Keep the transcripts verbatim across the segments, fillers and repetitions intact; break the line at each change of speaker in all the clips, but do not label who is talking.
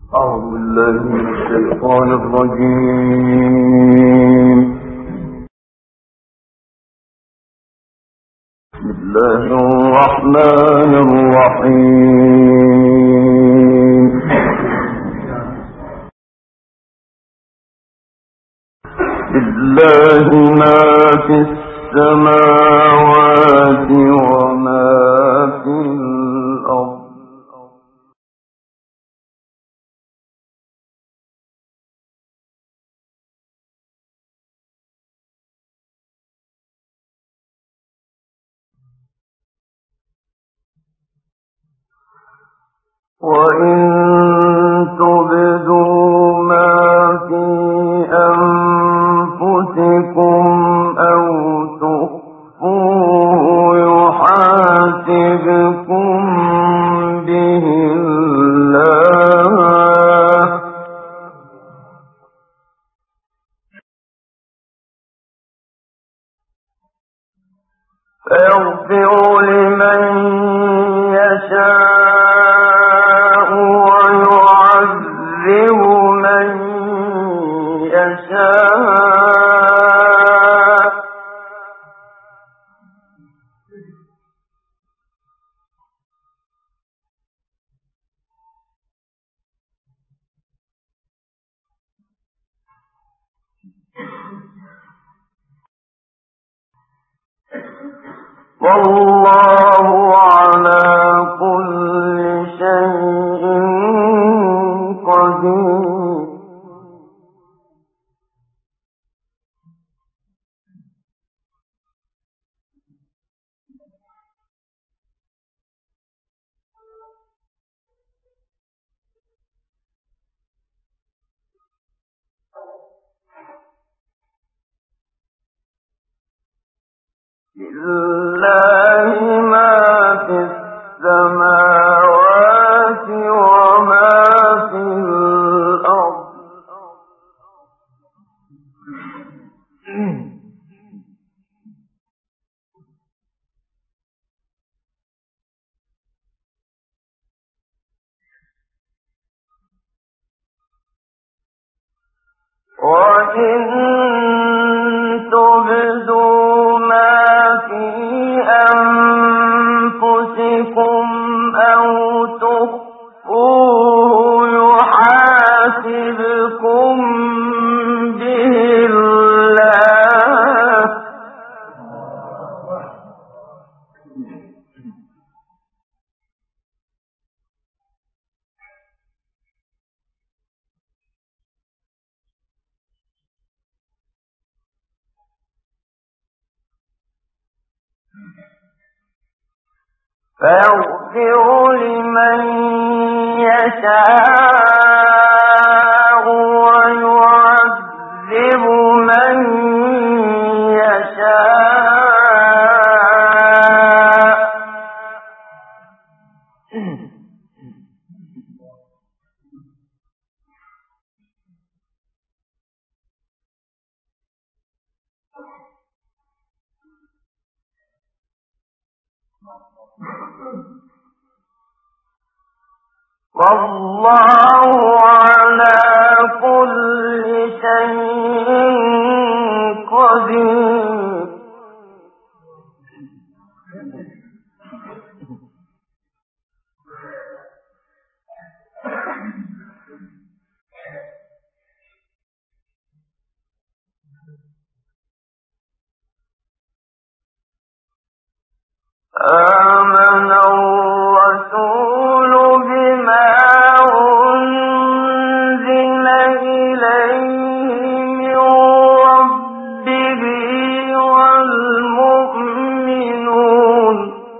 أعوذ بالله من الشيطان الرجيم. بسم الله الرحمن الرحيم. لله ما في السماوات وما في الأرض. وإن تبدوا ما في أنفسكم أو تخفوه يحاسبكم به الله، فيغفر لمن يشاء ويعذب من يشاء، والله على كل شيء قدير. لله ما في السماوات وما في الأرض. وإن تبدوا ما في أنفسكم أو تخفوه يحاسبكم به الله، فيغفر لمن يشاء ويعذب من يشاء، والله على كل شيء قدير. آمن الرسول بما أنزل إليه من ربه والمؤمنون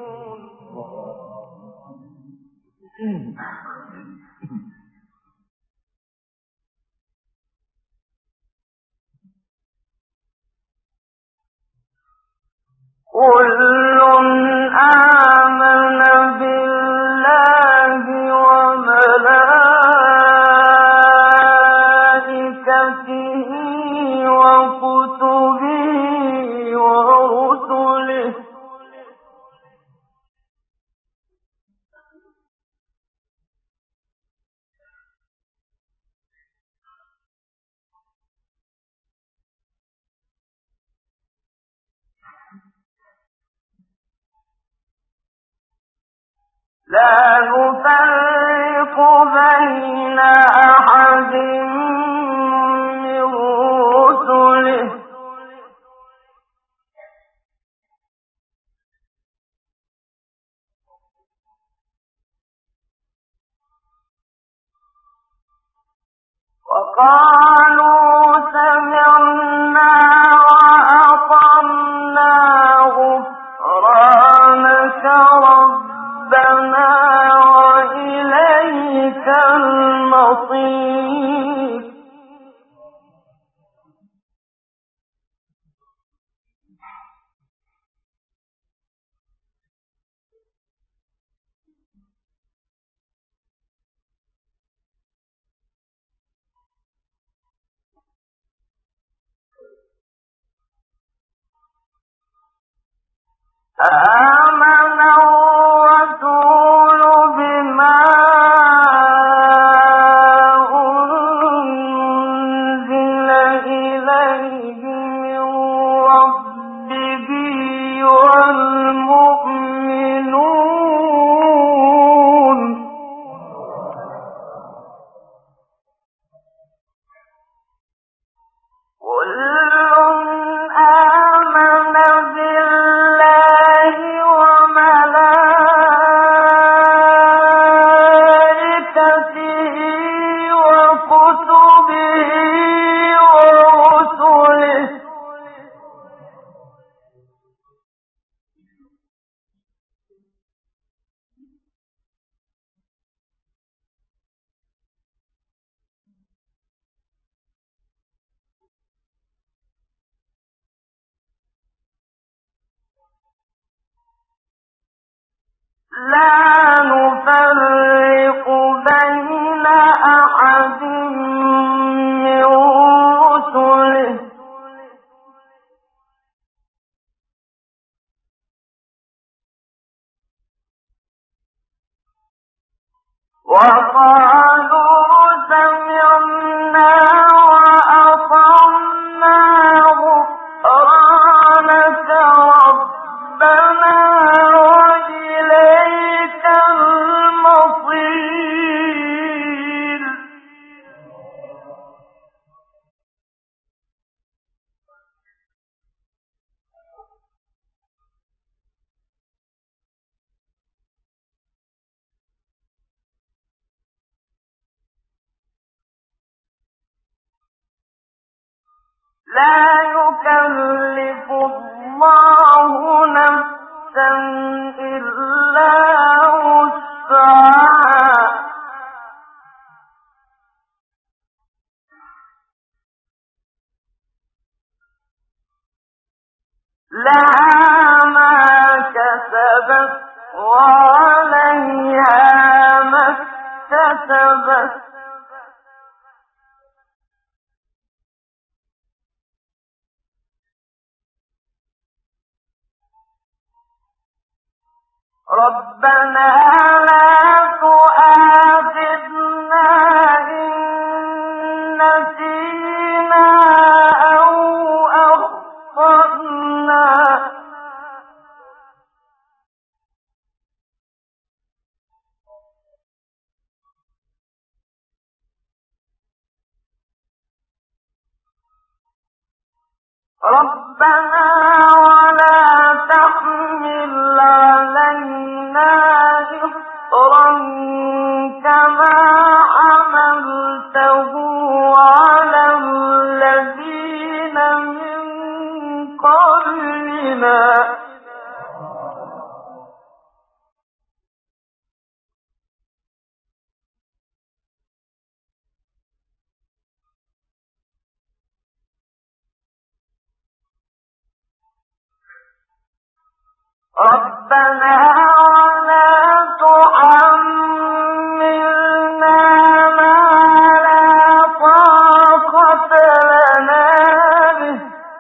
كل آمن بالله وملائكته وكتبه ورسله لا نفرق بين أحد من رسله وقالوا سمعنا وأطعنا غفرانك ربنا وإليك المصير آمن الرسول بما أنزل إليه من ربه والمؤمنون كل آمن بالله وملائكته وكتبه ورسله لا نفرق بين أحد من رسله وقالوا سمعنا وأطعنا غفرانك ربنا وإليك المصير لا يكلف الله نفسا إلا وسعها لها ما كسبت وعليها ما اكتسبت ربنا لا تؤاخذنا إن نسينا أو أخطأنا ربنا ولا تحمل علينا إصرا كما حملته على الذين من قبلنا ربنا ولا تحملنا ما لا طاقة لنا به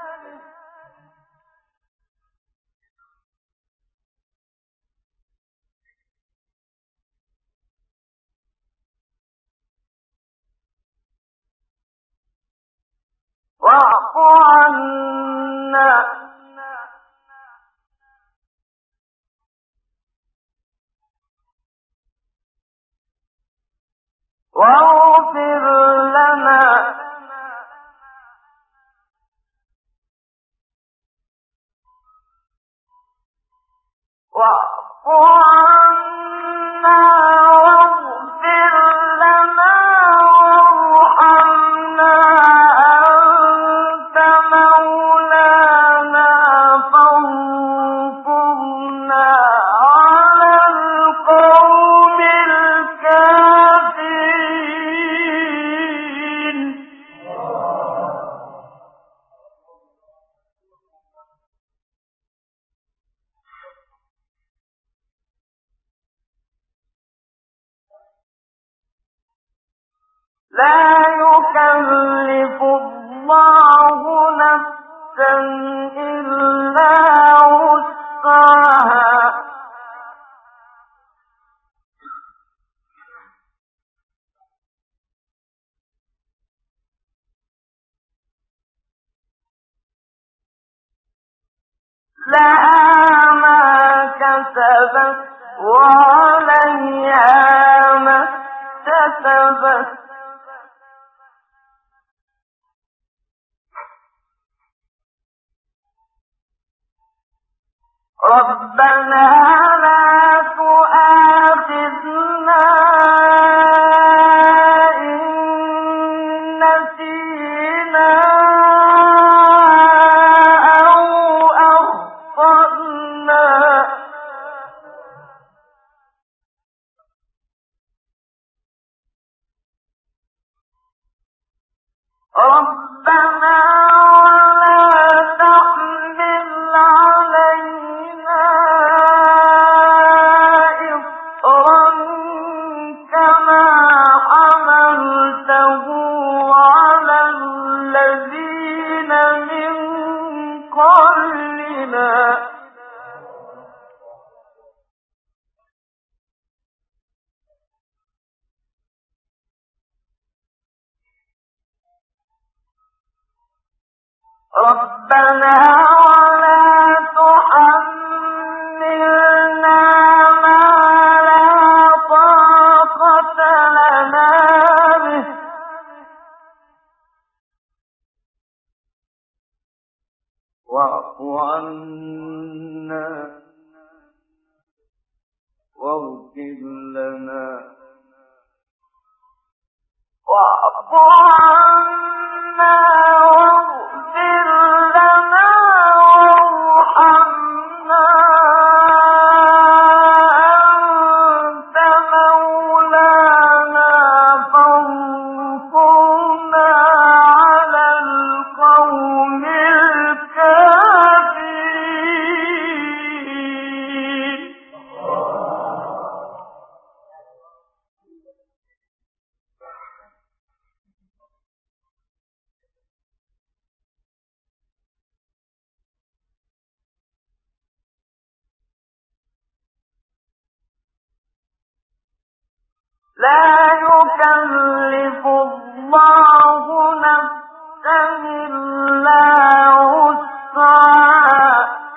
واعف عنا واغفر لنا واعف عنا واغفر لنا وارحمنا أنت مولانا فانصرنا على القوم الكافرين. لا يكلف الله نفسا إلا وسعها لها ما كسبت وعليها ما اكتسبت. ربنا لا تؤاخذنا إن نسينا أو أخطأنا. ربنا ولا تحمل علينا إصرا كما حملته على الذين من قبلنا. ربنا ولا تحملنا ما لا طاقة لنا به واعف عنا واغفر لنا واعف عنا واغفر لنا وارحمنا أنت مولانا فانصرنا على القوم الكافرين. لا يكلف الله نفسا إلا وسعها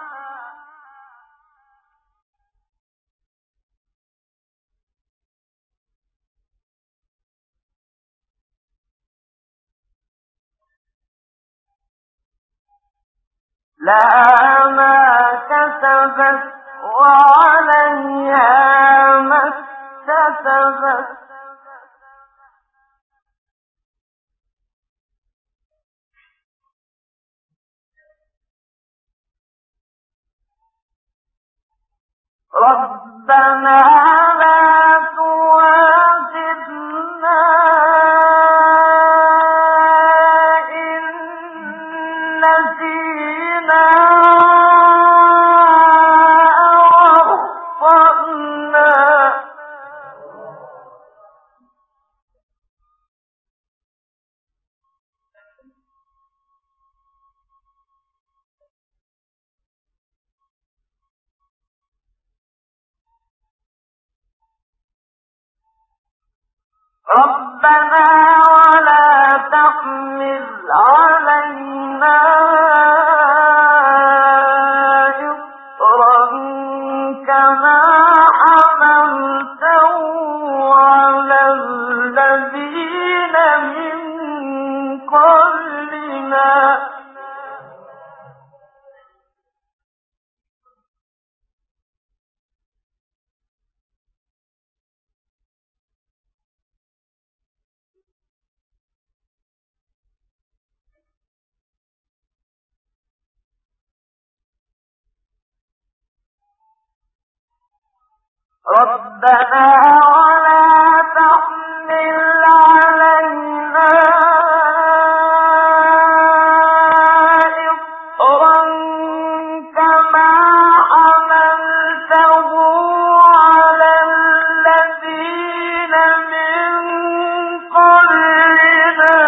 لها ما كسبت وعليها ما اكتسبت. ربنا لا تؤاخذنا إن نسينا أو أخطأنا. ربنا ولا تحمل علينا إصرا كما حملته على الذين ربنا ولا تحمل علينا إصرا كما حملته على الذين من قبلنا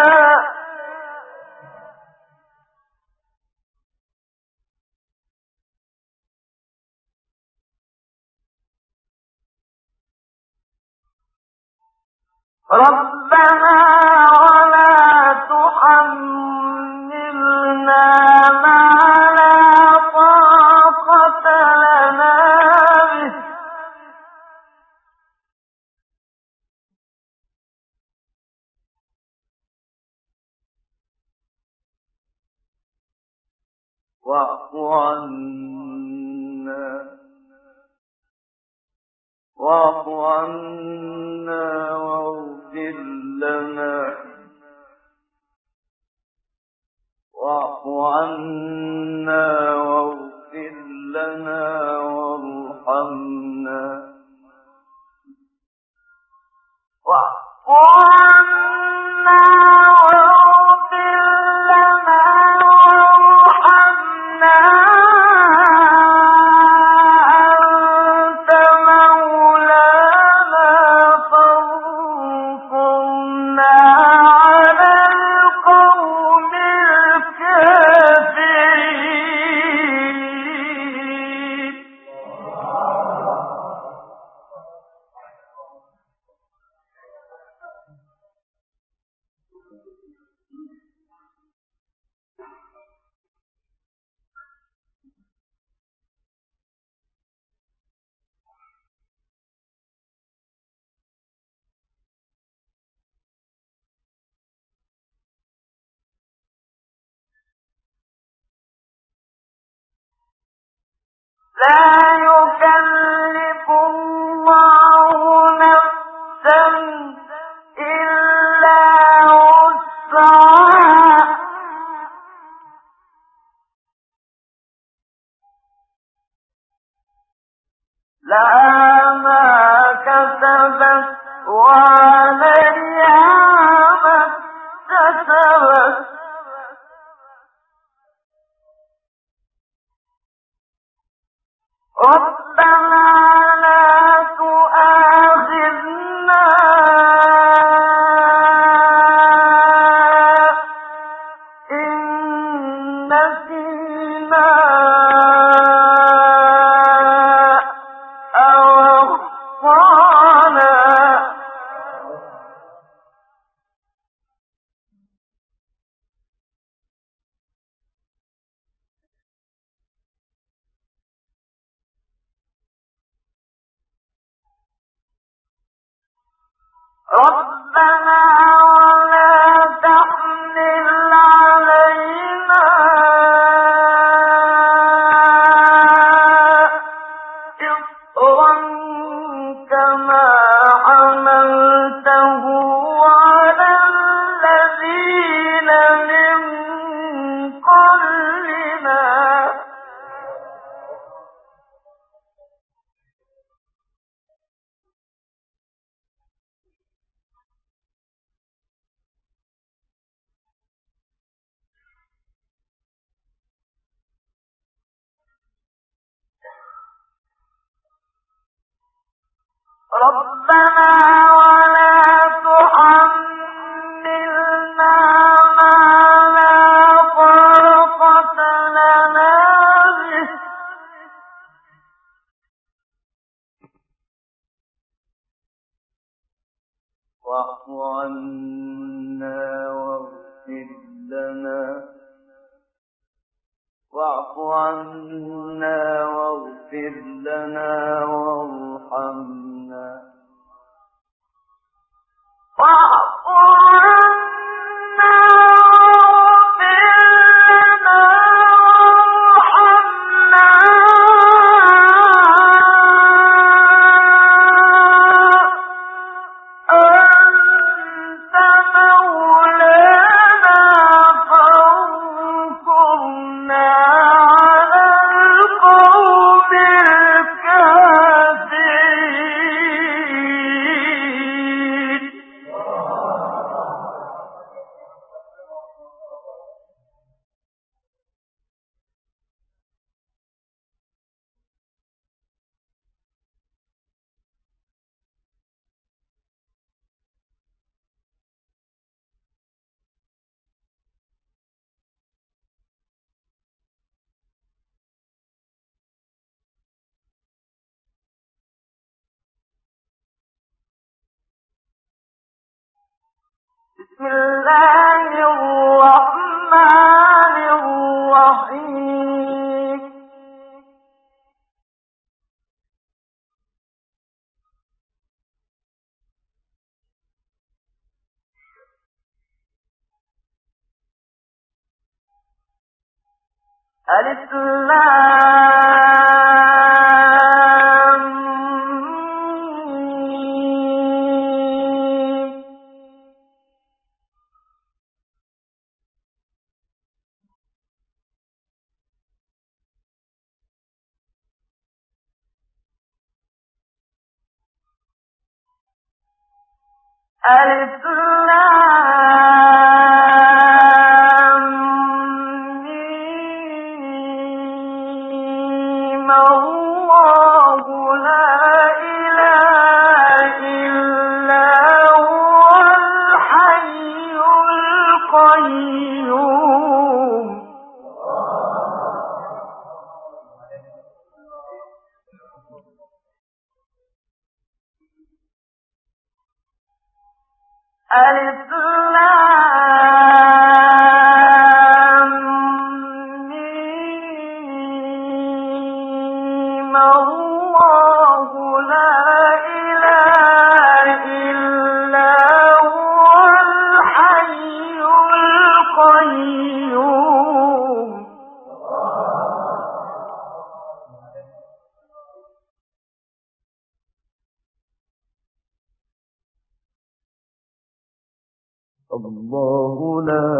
ربنا ولا تحملنا ما لا طاقة لنا به واعف عنا واعف عنا واغفر لنا واعف عنا واغفر لنا وارحمنا واعف عنا واغفر لنا وارحمنا لا يكلف الله نفسا إلا وسعها لها ما كسبت وعليها ما اكتسبت ربنا لا تؤاخذنا إن نسينا أو أخطأنا ربنا ولا تحمل علينا إصرا كما حملته على الذين من قبلنا ربنا ولا تحملنا ما لا طاقة لنا به واعف عنا واغفر لنا واعف عنا واغفر لنا وارحمنا واعف عنا واغفر لنا وارحمنا أنت مولانا فانصرنا على القوم الكافرين بسم الله الرحمن الرحيم ألف لام ميم ألف لام ميم الله لا إله إلا هو الحي القيوم ألف لام ميم الله لا إله إلا هو الحي القيوم الله لا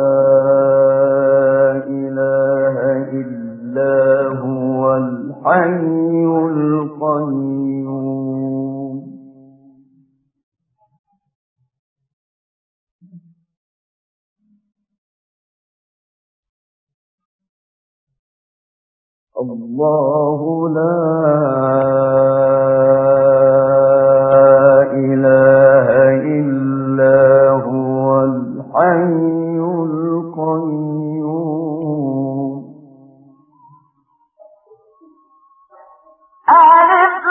إله إلا هو الحي القيوم الله لا إله إلا هو الحي القيوم ألف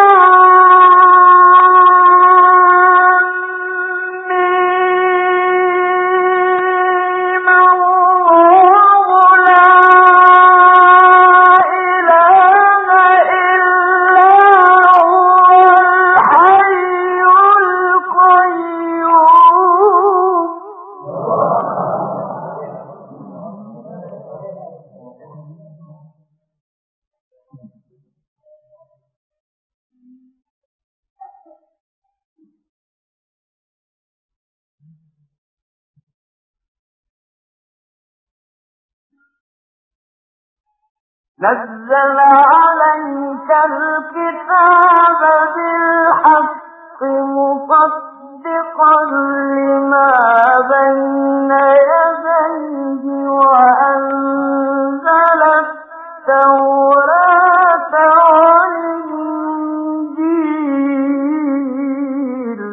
لام ميم الله لا إله إلا هو الحي القيوم نزل عليك الكتاب بالحق مصدقا لما بين يديه وأنزل التوراة والإنجيل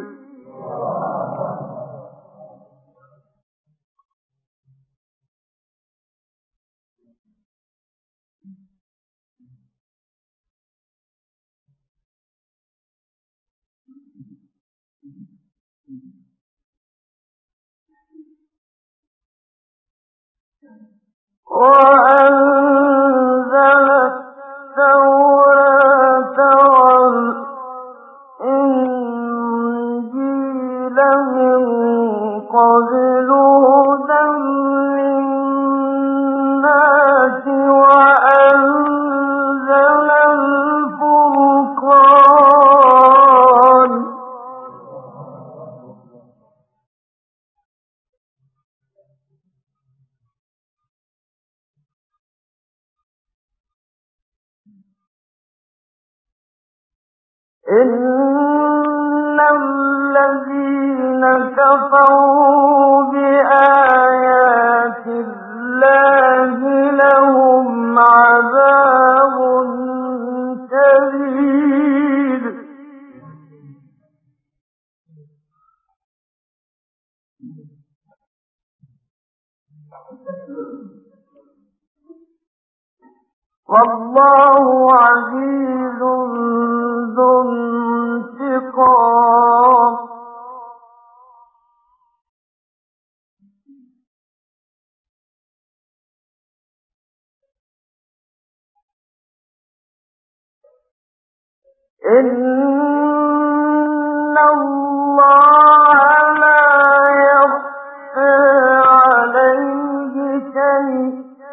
وأنزل التوراة والإنجيل من قبل هدى للناس وأنزل الفرقان إن الذين كفروا بآيات الله لهم عذاب شديد والله عزيز ذو انتقام إن الله لا يخفى عليه شيء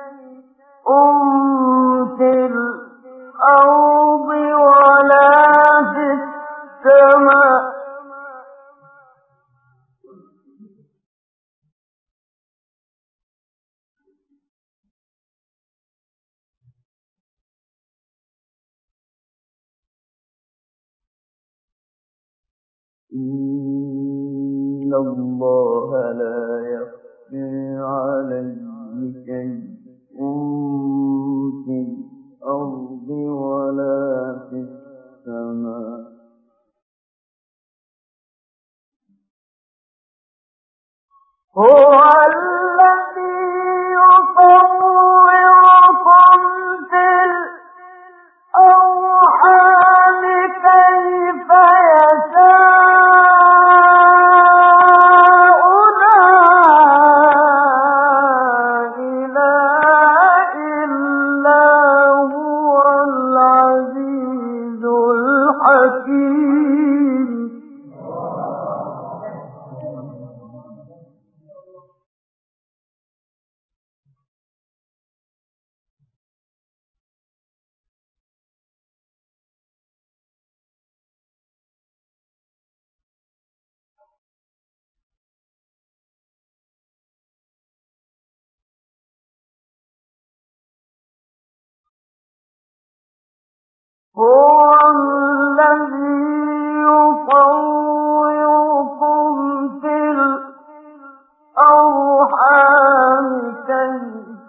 في الأرض ولا في السماء إن الله لا يخفى عليه شيء في الأرض ولا في السماء هو الذي يصوركم في الأرحام كيف يشاء لا إله إلا هو العزيز الحكيم هو الذي يصوركم في الأرحام كيف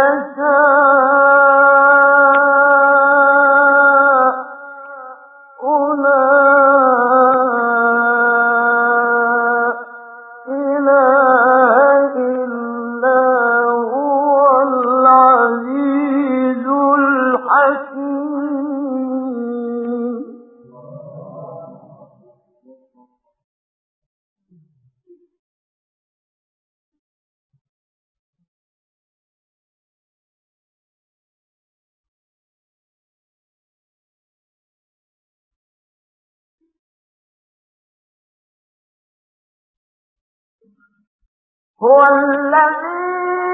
يشاء لا إله إلا هو العزيز الحكيم هو الذي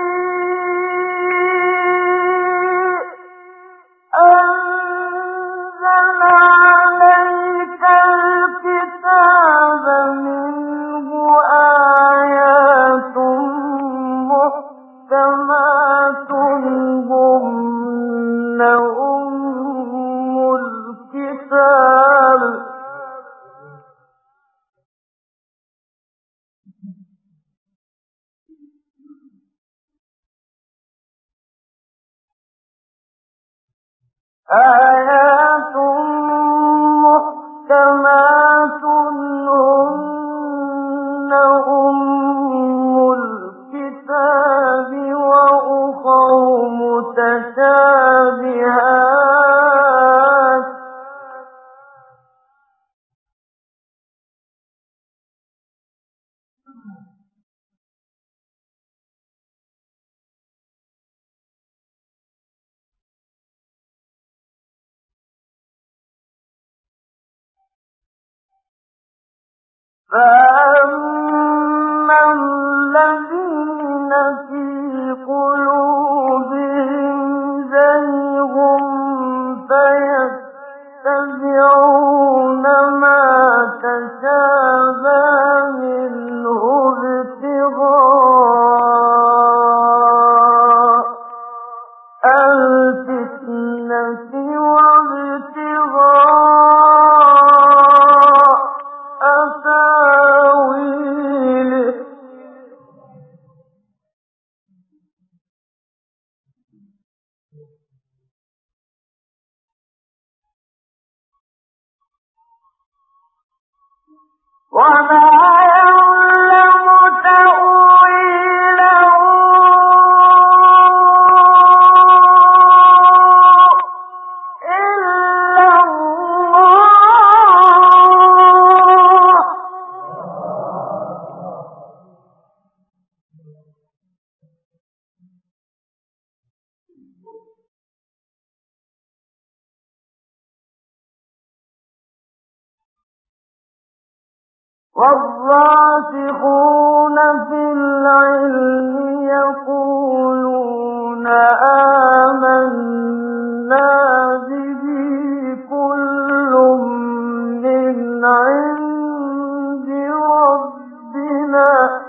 أنزل عليك الكتاب منه آيات محكمات هن أم الكتاب آيات محكمات هن أم الكتاب وأخر متشابهات فأما الذين في قلوبهم زيغ فيتبعون ما تشابه منه ابتغاء الفتنة وابتغاء تاويله وما والراسخون في العلم يقولون آمنا به كل من عند ربنا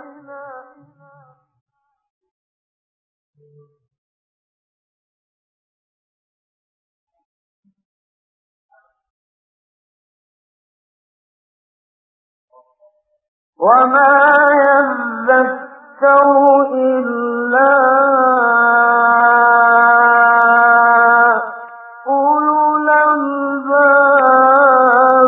وما يذكر إلا أولو الألباب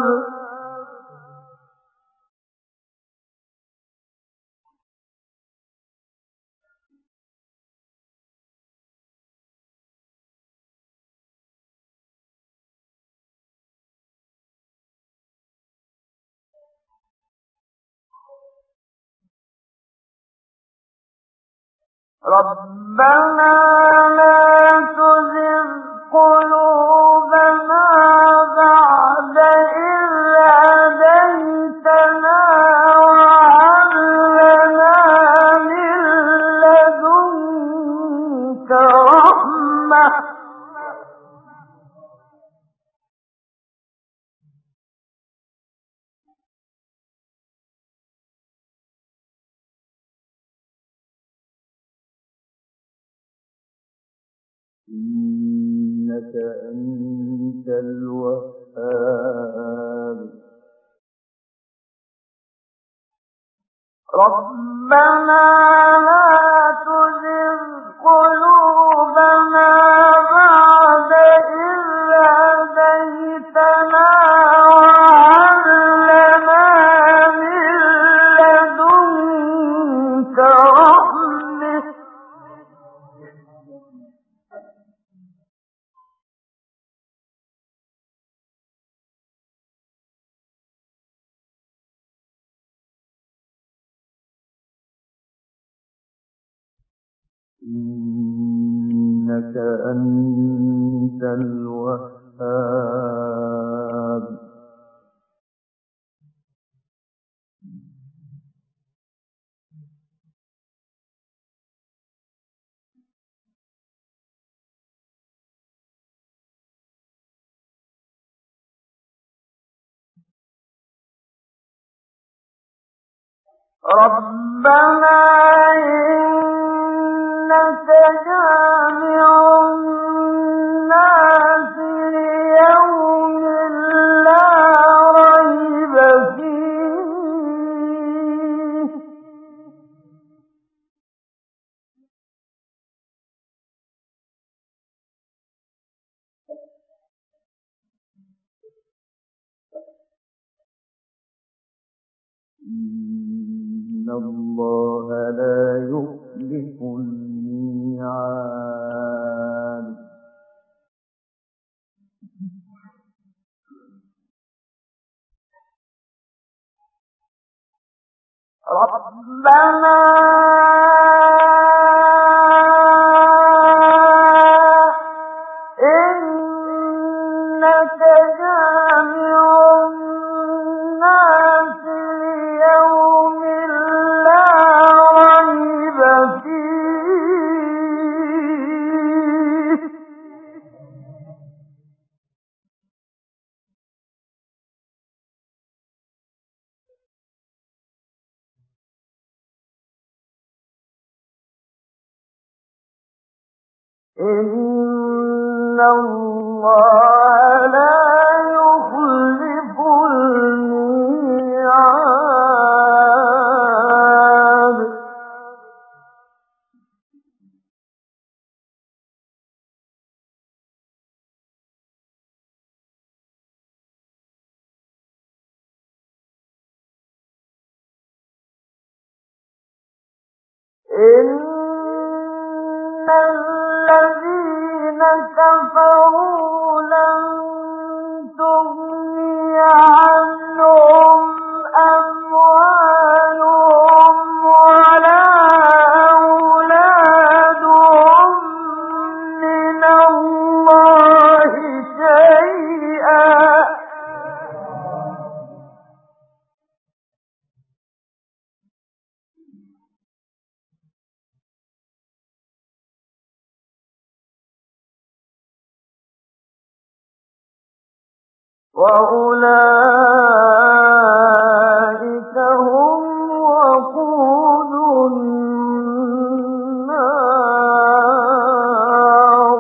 ربنا لا تزغ قلوبنا بعد إذ هديتنا وهب لنا من لدنك رحمة إنك أنت الوهاب ربنا لا تزغ قلوبنا بعد إذ هديتنا وهب لنا من لدنك رحمة إنك أنت الوهاب ربنا إنك جامع الناس ليوم لا ريب فيه إن الله لا يخلف الميعاد ربنا إنك جامع الناس ليوم لا ريب فيه إن الله لا يخلف الميعاد إن الذين كفروا لن تغني عنهم أموالهم ولا أولادهم من الله شيئا وأولئك هم وقود النار.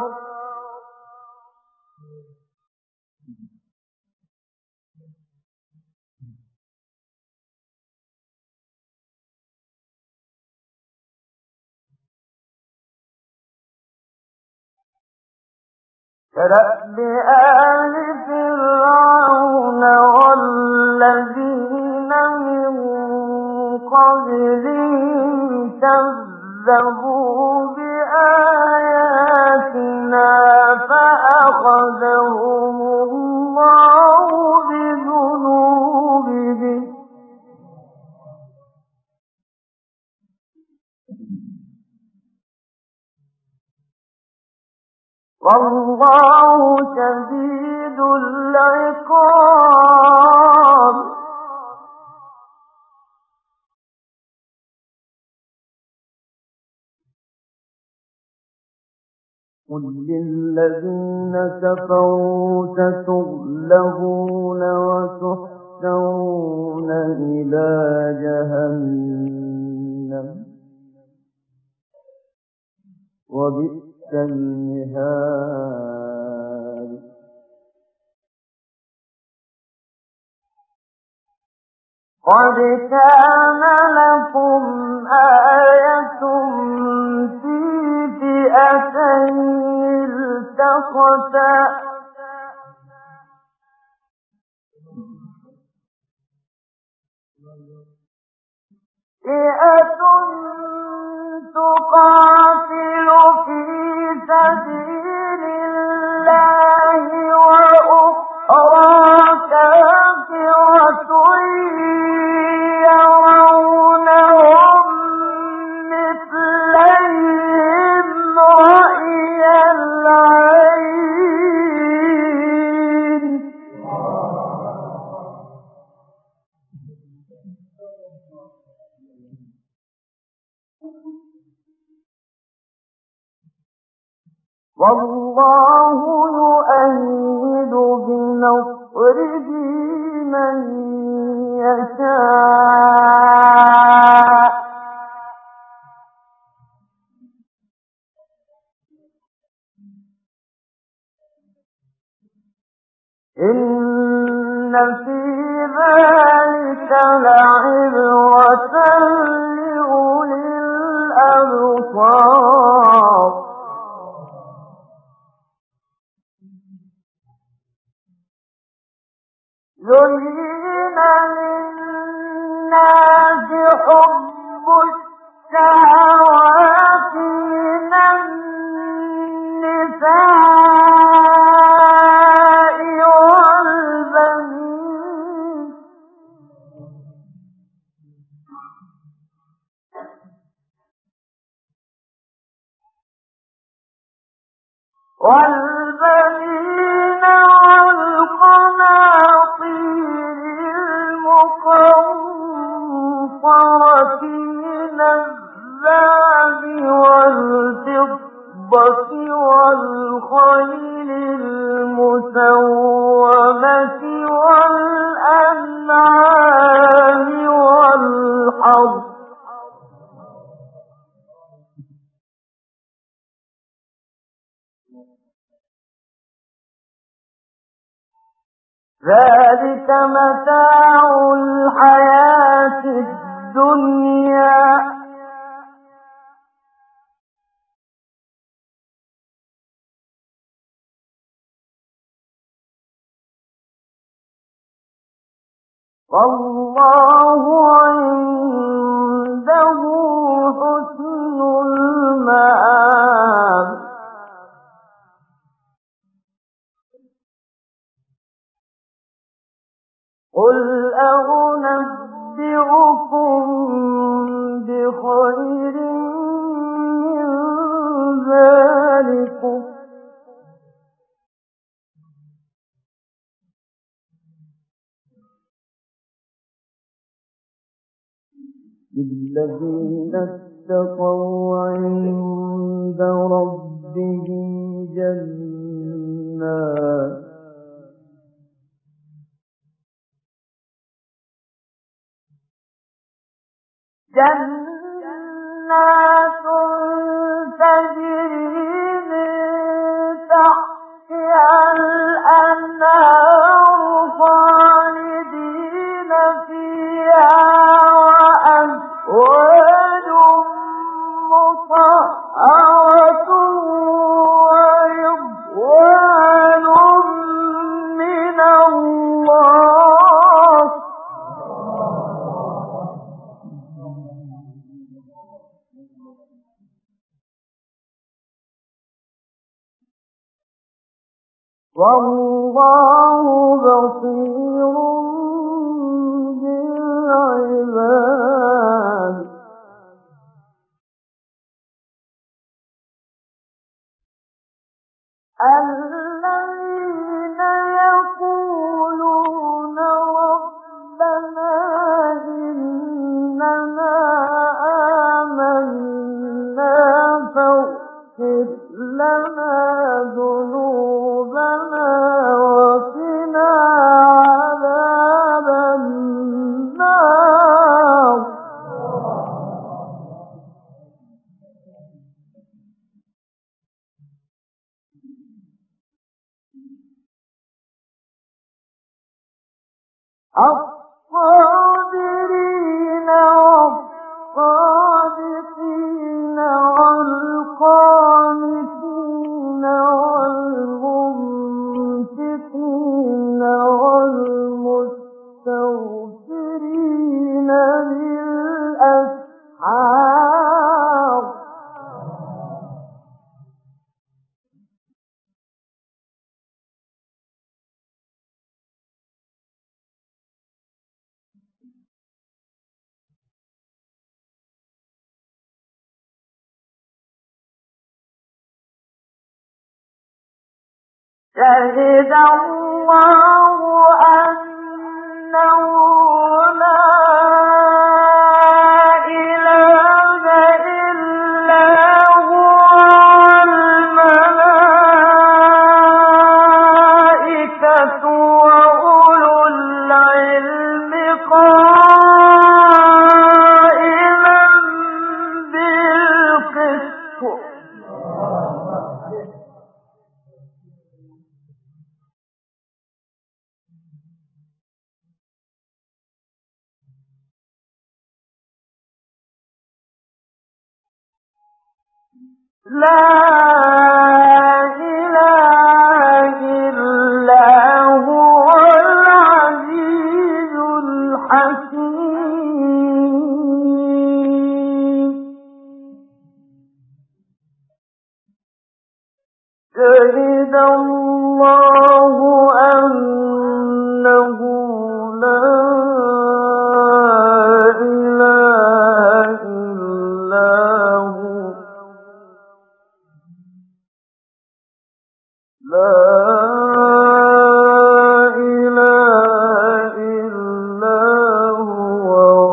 كدأب آل فرعون والذين من قبلهم كذبوا بآياتنا فأخذهم الله بذنوبهم. والله شديد العقاب. قل للذين كفروا ستغلبون وتحشرون إلى جهنم وبئس المهاد. قد كان لكم آية في فئتين التقتا فئة تقاتل في سبيل الله وأخرى كافرة يرونهم مثليهم رأي العين. والله يؤيد بنصره من يشاء. إن في ذلك لعبرة لأولي الأبصار. زين للناس حب الشهوات من النساء والبنين والبنين والقناطير المقنطرة من الذهب والفضة والخيل المسومة والأنعام والحرث. ذلك متاع الحياة الدنيا والله عنده حسن المآب. قل أنبئكم بخير من ذلكم للذين اتقوا عند ربهم جنات جنات تجري من تحتها الأنهار خالدين فيها وأزواج مطهرة ورضوان من الله. والله بصير بالعباد. الذين يقولون ربنا إننا آمنا فاغفر لنا ذنوبنا وقنا عذاب النار. الصابرين والصادقين والقانتين والمنفقين والمستغفرين بالأسحار. شهد الله أنه لا إله إلا هو والملائكة وأولو العلم قائما بالقسط. لا إله إلا هو العزيز الحكيم. شهد الله أنه لا إله إلا هو لا إله إلا هو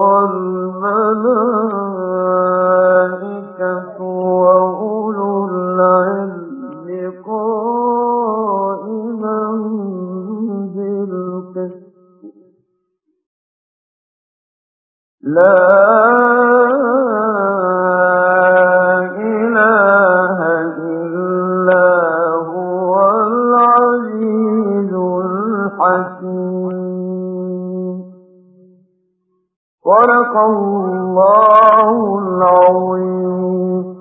والملائكة وأولو العلم قائما بالقسط. لا إله إلا هو العزيز الحكيم. صدق الله العظيم.